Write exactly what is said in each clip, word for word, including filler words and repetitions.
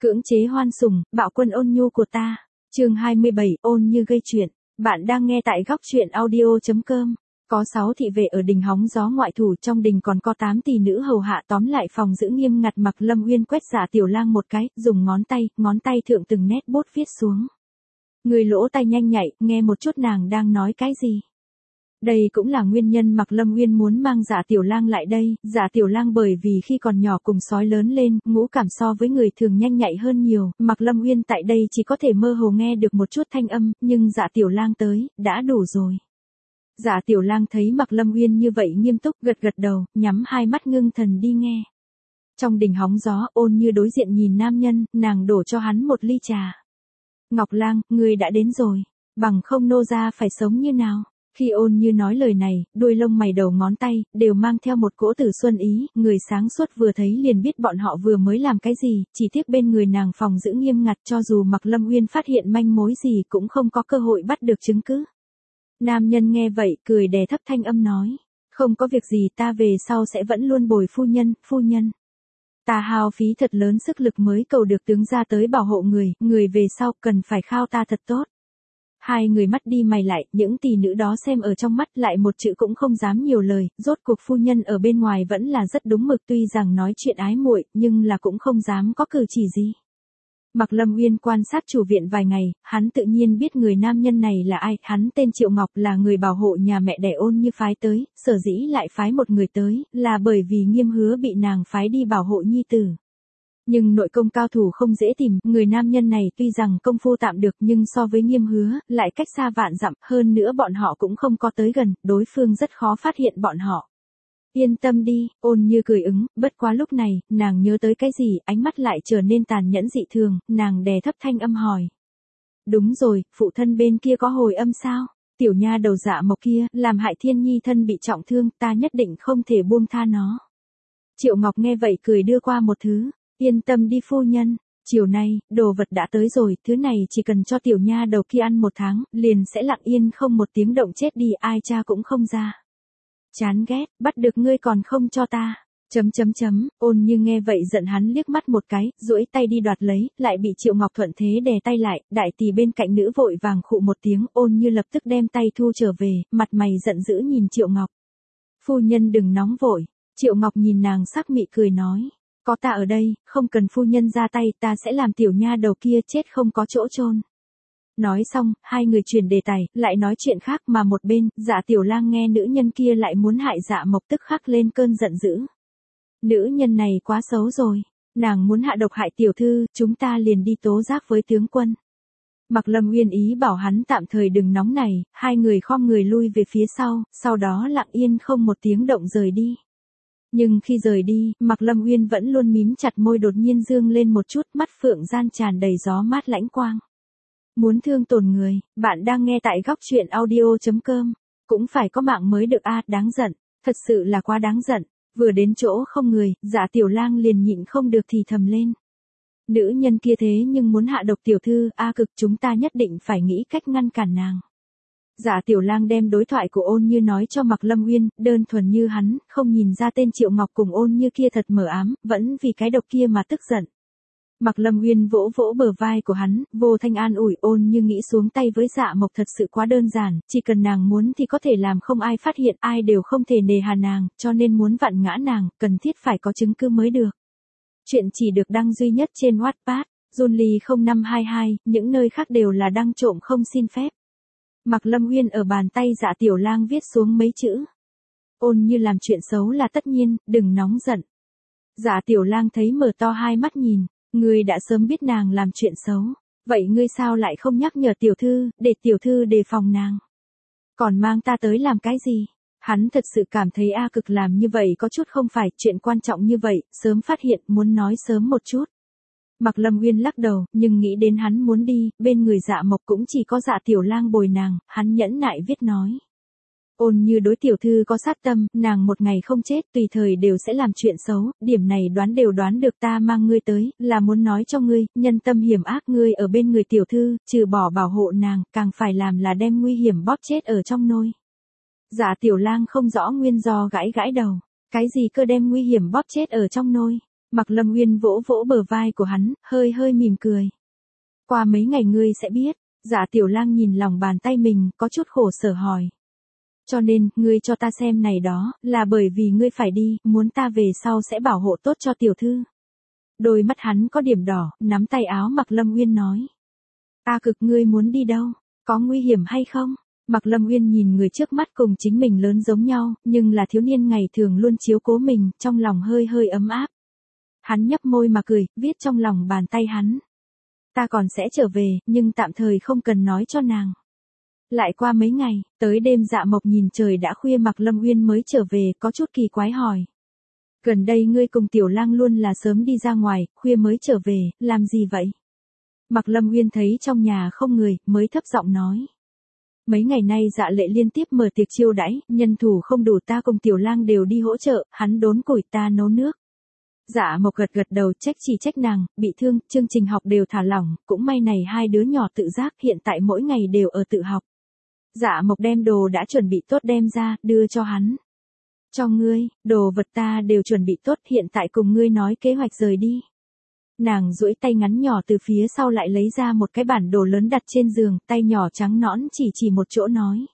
Cưỡng chế hoan sủng, bạo quân ôn nhu của ta. Chương hai mươi bảy, ôn như gây chuyện. Bạn đang nghe tại góc truyện audio chấm com. Có sáu thị vệ ở đình hóng gió ngoại thủ, trong đình còn có tám tỷ nữ hầu hạ, tóm lại phòng giữ nghiêm ngặt. Mặc Lâm Uyên quét Dạ Tiểu Lang một cái, dùng ngón tay, ngón tay thượng từng nét bút viết xuống. Người lỗ tai nhanh nhạy, nghe một chút nàng đang nói cái gì. Đây cũng là nguyên nhân Mạc Lâm Uyên muốn mang Dạ Tiểu Lang lại đây. Dạ Tiểu Lang bởi vì khi còn nhỏ cùng sói lớn lên, ngũ cảm so với người thường nhanh nhạy hơn nhiều, Mạc Lâm Uyên tại đây chỉ có thể mơ hồ nghe được một chút thanh âm, nhưng Dạ Tiểu Lang tới, đã đủ rồi. Dạ Tiểu Lang thấy Mạc Lâm Uyên như vậy nghiêm túc, gật gật đầu, nhắm hai mắt ngưng thần đi nghe. Trong đình hóng gió, Ôn Như đối diện nhìn nam nhân, nàng đổ cho hắn một ly trà. Ngọc Lang, ngươi đã đến rồi, bằng không nô gia phải sống như nào? Khi Ôn Như nói lời này, đuôi lông mày đầu ngón tay, đều mang theo một cỗ tử xuân ý, người sáng suốt vừa thấy liền biết bọn họ vừa mới làm cái gì, chỉ tiếc bên người nàng phòng giữ nghiêm ngặt, cho dù Mạc Lâm Uyên phát hiện manh mối gì cũng không có cơ hội bắt được chứng cứ. Nam nhân nghe vậy, cười đè thấp thanh âm nói, không có việc gì, ta về sau sẽ vẫn luôn bồi phu nhân, phu nhân. Ta hao phí thật lớn sức lực mới cầu được tướng gia tới bảo hộ người, người về sau cần phải khao ta thật tốt. Hai người mắt đi mày lại, những tỷ nữ đó xem ở trong mắt lại một chữ cũng không dám nhiều lời, rốt cuộc phu nhân ở bên ngoài vẫn là rất đúng mực, tuy rằng nói chuyện ái muội, nhưng là cũng không dám có cử chỉ gì. Mạc Lâm Uyên quan sát chủ viện vài ngày, hắn tự nhiên biết người nam nhân này là ai, hắn tên Triệu Ngọc, là người bảo hộ nhà mẹ đẻ Ôn Như phái tới, sở dĩ lại phái một người tới, là bởi vì Nghiêm hứa bị nàng phái đi bảo hộ nhi tử. Nhưng nội công cao thủ không dễ tìm, người nam nhân này tuy rằng công phu tạm được nhưng so với Nghiêm hứa, lại cách xa vạn dặm, hơn nữa bọn họ cũng không có tới gần, đối phương rất khó phát hiện bọn họ. Yên tâm đi, Ôn Như cười ứng, bất quá lúc này, nàng nhớ tới cái gì, ánh mắt lại trở nên tàn nhẫn dị thường, nàng đè thấp thanh âm hỏi. Đúng rồi, phụ thân bên kia có hồi âm sao? Tiểu nha đầu Dạ Mộc kia, làm hại Thiên Nhi thân bị trọng thương, ta nhất định không thể buông tha nó. Triệu Ngọc nghe vậy cười đưa qua một thứ. Yên tâm đi phu nhân, chiều nay, đồ vật đã tới rồi, thứ này chỉ cần cho tiểu nha đầu kia ăn một tháng, liền sẽ lặng yên không một tiếng động chết đi, ai cha cũng không ra. Chán ghét, bắt được ngươi còn không cho ta. Chấm chấm chấm, Ôn Như nghe vậy giận hắn liếc mắt một cái, duỗi tay đi đoạt lấy, lại bị Triệu Ngọc thuận thế đè tay lại, đại tỷ bên cạnh nữ vội vàng khụ một tiếng, Ôn Như lập tức đem tay thu trở về, mặt mày giận dữ nhìn Triệu Ngọc. Phu nhân đừng nóng vội, Triệu Ngọc nhìn nàng sắc mị cười nói. Có ta ở đây, không cần phu nhân ra tay, ta sẽ làm tiểu nha đầu kia chết không có chỗ chôn. Nói xong, hai người chuyển đề tài, lại nói chuyện khác, mà một bên, Dạ Tiểu Lang nghe nữ nhân kia lại muốn hại Dạ Mộc tức khắc lên cơn giận dữ. Nữ nhân này quá xấu rồi, nàng muốn hạ độc hại tiểu thư, chúng ta liền đi tố giác với tướng quân. Mạc Lâm Uyên ý bảo hắn tạm thời đừng nóng này, hai người khom người lui về phía sau, sau đó lặng yên không một tiếng động rời đi. Nhưng khi rời đi, Mạc Lâm Uyên vẫn luôn mím chặt môi, đột nhiên dương lên một chút, mắt phượng gian tràn đầy gió mát lãnh quang. Muốn thương tổn người, bạn đang nghe tại góc truyện audio chấm com. Cũng phải có mạng mới được a, à, đáng giận, thật sự là quá đáng giận. Vừa đến chỗ không người, Dạ Tiểu Lang liền nhịn không được thì thầm lên. Nữ nhân kia thế nhưng muốn hạ độc tiểu thư, a cực, chúng ta nhất định phải nghĩ cách ngăn cản nàng. Dạ Tiểu Lang đem đối thoại của Ôn Như nói cho Mạc Lâm Uyên, đơn thuần như hắn, không nhìn ra tên Triệu Ngọc cùng Ôn Như kia thật mờ ám, vẫn vì cái độc kia mà tức giận. Mạc Lâm Uyên vỗ vỗ bờ vai của hắn, vô thanh an ủi. Ôn Như nghĩ xuống tay với Dạ Mộc thật sự quá đơn giản, chỉ cần nàng muốn thì có thể làm, không ai phát hiện, ai đều không thể nề hà nàng, cho nên muốn vặn ngã nàng, cần thiết phải có chứng cứ mới được. Chuyện chỉ được đăng duy nhất trên Wattpad, Junly không năm hai hai, những nơi khác đều là đăng trộm không xin phép. Mạc Lâm Uyên ở bàn tay Dạ Tiểu Lang viết xuống mấy chữ. Ôn Như làm chuyện xấu là tất nhiên, đừng nóng giận. Dạ Tiểu Lang thấy mở to hai mắt nhìn, ngươi đã sớm biết nàng làm chuyện xấu, vậy ngươi sao lại không nhắc nhở tiểu thư, để tiểu thư đề phòng nàng? Còn mang ta tới làm cái gì? Hắn thật sự cảm thấy A Cực làm như vậy có chút không phải, chuyện quan trọng như vậy, sớm phát hiện, muốn nói sớm một chút. Mạc Lâm Uyên lắc đầu, nhưng nghĩ đến hắn muốn đi, bên người Dạ Mộc cũng chỉ có Dạ Tiểu Lang bồi nàng, hắn nhẫn nại viết nói. Ôn Như đối tiểu thư có sát tâm, nàng một ngày không chết, tùy thời đều sẽ làm chuyện xấu, điểm này đoán đều đoán được, ta mang ngươi tới, là muốn nói cho ngươi, nhân tâm hiểm ác, ngươi ở bên người tiểu thư, trừ bỏ bảo hộ nàng, càng phải làm là đem nguy hiểm bóp chết ở trong nôi. Dạ Tiểu Lang không rõ nguyên do gãi gãi đầu, cái gì cơ đem nguy hiểm bóp chết ở trong nôi? Mạc Lâm Uyên vỗ vỗ bờ vai của hắn, hơi hơi mỉm cười. Qua mấy ngày ngươi sẽ biết. Dạ Tiểu Lang nhìn lòng bàn tay mình, có chút khổ sở hỏi. Cho nên, ngươi cho ta xem này đó, là bởi vì ngươi phải đi, muốn ta về sau sẽ bảo hộ tốt cho tiểu thư. Đôi mắt hắn có điểm đỏ, nắm tay áo Mạc Lâm Uyên nói. Ta cực ngươi muốn đi đâu, có nguy hiểm hay không? Mạc Lâm Uyên nhìn người trước mắt cùng chính mình lớn giống nhau, nhưng là thiếu niên ngày thường luôn chiếu cố mình, trong lòng hơi hơi ấm áp. Hắn nhấp môi mà cười, viết trong lòng bàn tay hắn. Ta còn sẽ trở về, nhưng tạm thời không cần nói cho nàng. Lại qua mấy ngày, tới đêm Dạ Mộc nhìn trời đã khuya Mạc Lâm Uyên mới trở về, có chút kỳ quái hỏi. Gần đây ngươi cùng Tiểu Lang luôn là sớm đi ra ngoài, khuya mới trở về, làm gì vậy? Mạc Lâm Uyên thấy trong nhà không người, mới thấp giọng nói. Mấy ngày nay Dạ Lệ liên tiếp mở tiệc chiêu đãi, nhân thủ không đủ, ta cùng Tiểu Lang đều đi hỗ trợ, hắn đốn củi ta nấu nước. Dạ Mộc gật gật đầu, trách chỉ trách nàng, bị thương, chương trình học đều thả lỏng, cũng may này hai đứa nhỏ tự giác, hiện tại mỗi ngày đều ở tự học. Dạ Mộc đem đồ đã chuẩn bị tốt đem ra, đưa cho hắn. Cho ngươi, đồ vật ta đều chuẩn bị tốt, hiện tại cùng ngươi nói kế hoạch rời đi. Nàng duỗi tay ngắn nhỏ từ phía sau lại lấy ra một cái bản đồ lớn đặt trên giường, tay nhỏ trắng nõn chỉ chỉ một chỗ nói.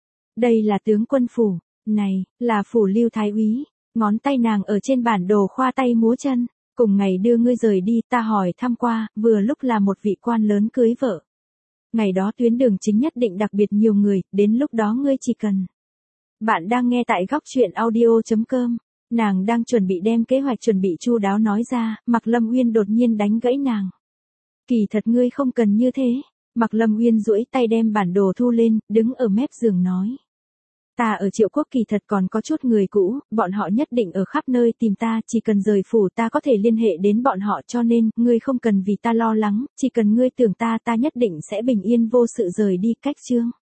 Đây là tướng quân phủ, này, là phủ Lưu Thái úy. Ngón tay nàng ở trên bản đồ khoa tay múa chân, cùng ngày đưa ngươi rời đi, ta hỏi thăm qua, vừa lúc là một vị quan lớn cưới vợ. Ngày đó tuyến đường chính nhất định đặc biệt nhiều người, đến lúc đó ngươi chỉ cần. Bạn đang nghe tại góc truyện audio chấm com, nàng đang chuẩn bị đem kế hoạch chuẩn bị chu đáo nói ra, Mạc Lâm Uyên đột nhiên đánh gãy nàng. Kỳ thật ngươi không cần như thế, Mạc Lâm Uyên duỗi tay đem bản đồ thu lên, đứng ở mép giường nói. Ta ở Triệu Quốc kỳ thật còn có chút người cũ, bọn họ nhất định ở khắp nơi tìm ta, chỉ cần rời phủ ta có thể liên hệ đến bọn họ, cho nên, ngươi không cần vì ta lo lắng, chỉ cần ngươi tưởng ta ta nhất định sẽ bình yên vô sự rời đi. Cách chương